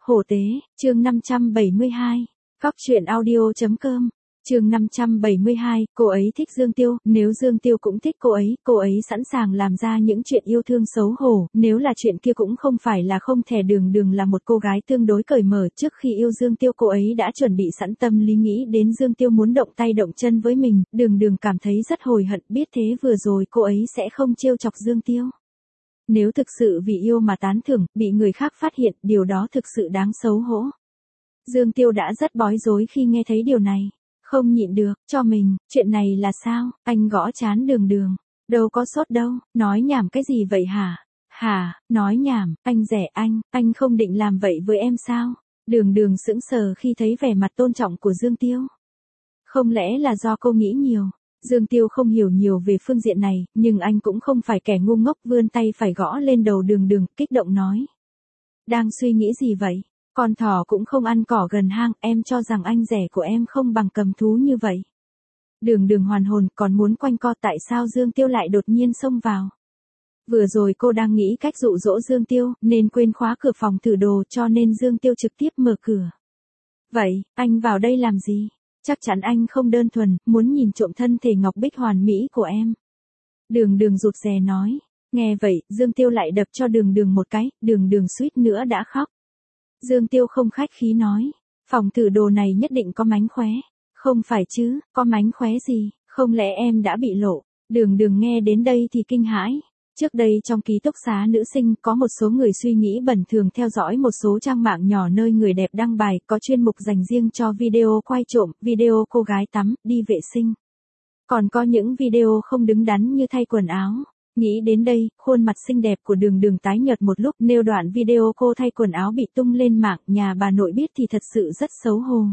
Hổ tế, chương 572. Cóc truyện audio.com. Chương 572, cô ấy thích Dương Tiêu, nếu Dương Tiêu cũng thích cô ấy sẵn sàng làm ra những chuyện yêu thương xấu hổ, nếu là chuyện kia cũng không phải là không thể. Đường là một cô gái tương đối cởi mở, trước khi yêu Dương Tiêu cô ấy đã chuẩn bị sẵn tâm lý nghĩ đến Dương Tiêu muốn động tay động chân với mình, đường cảm thấy rất hối hận, biết thế vừa rồi cô ấy sẽ không trêu chọc Dương Tiêu. Nếu thực sự vì yêu mà tán thưởng, bị người khác phát hiện, điều đó thực sự đáng xấu hổ. Dương Tiêu đã rất bối rối khi nghe thấy điều này. Không nhịn được, cho mình, chuyện này là sao? Anh gõ trán đường. Đâu có sốt đâu, nói nhảm cái gì vậy hả? Hả, nói nhảm, anh rẻ anh không định làm vậy với em sao? Đường sững sờ khi thấy vẻ mặt tôn trọng của Dương Tiêu. Không lẽ là do cô nghĩ nhiều? Dương Tiêu không hiểu nhiều về phương diện này, nhưng anh cũng không phải kẻ ngu ngốc, vươn tay phải gõ lên đầu đường, kích động nói. Đang suy nghĩ gì vậy? Con thỏ cũng không ăn cỏ gần hang, em cho rằng anh rẻ của em không bằng cầm thú như vậy. Đường hoàn hồn, còn muốn quanh co, tại sao Dương Tiêu lại đột nhiên xông vào. Vừa rồi cô đang nghĩ cách dụ dỗ Dương Tiêu, nên quên khóa cửa phòng thử đồ, cho nên Dương Tiêu trực tiếp mở cửa. Vậy, anh vào đây làm gì? Chắc chắn anh không đơn thuần, muốn nhìn trộm thân thể ngọc bích hoàn mỹ của em. Đường rụt rè nói. Nghe vậy, Dương Tiêu lại đập cho đường một cái, đường suýt nữa đã khóc. Dương Tiêu không khách khí nói. Phòng thử đồ này nhất định có mánh khóe. Không phải chứ, có mánh khóe gì, không lẽ em đã bị lộ. Đường nghe đến đây thì kinh hãi. Trước đây trong ký túc xá nữ sinh có một số người suy nghĩ bẩn thường theo dõi một số trang mạng nhỏ nơi người đẹp đăng bài, có chuyên mục dành riêng cho video quay trộm, video cô gái tắm, đi vệ sinh. Còn có những video không đứng đắn như thay quần áo. Nghĩ đến đây, khuôn mặt xinh đẹp của đường tái nhợt một lúc, nêu đoạn video cô thay quần áo bị tung lên mạng, nhà bà nội biết thì thật sự rất xấu hổ.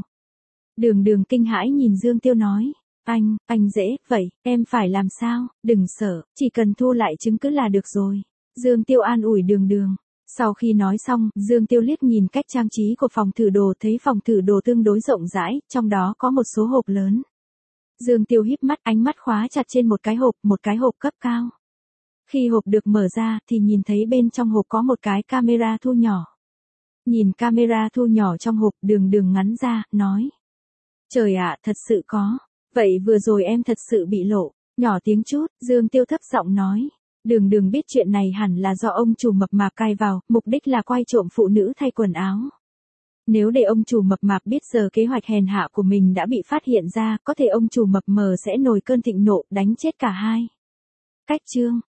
Đường kinh hãi nhìn Dương Tiêu nói. Anh dễ, vậy, em phải làm sao? Đừng sợ, chỉ cần thu lại chứng cứ là được rồi. Dương Tiêu an ủi đường. Sau khi nói xong, Dương Tiêu liếc nhìn cách trang trí của phòng thử đồ, thấy phòng thử đồ tương đối rộng rãi, trong đó có một số hộp lớn. Dương Tiêu híp mắt, ánh mắt khóa chặt trên một cái hộp cấp cao. Khi hộp được mở ra, thì nhìn thấy bên trong hộp có một cái camera thu nhỏ. Nhìn camera thu nhỏ trong hộp, đường ngắn ra, nói. Trời ạ, thật sự có. Vậy vừa rồi em thật sự bị lộ. Nhỏ tiếng chút, Dương Tiêu thấp giọng nói. Đường biết chuyện này hẳn là do ông chủ mập mạp cài vào, mục đích là quay trộm phụ nữ thay quần áo. Nếu để ông chủ mập mạp biết giờ kế hoạch hèn hạ của mình đã bị phát hiện ra, có thể ông chủ mập mờ sẽ nổi cơn thịnh nộ, đánh chết cả hai. Cách chương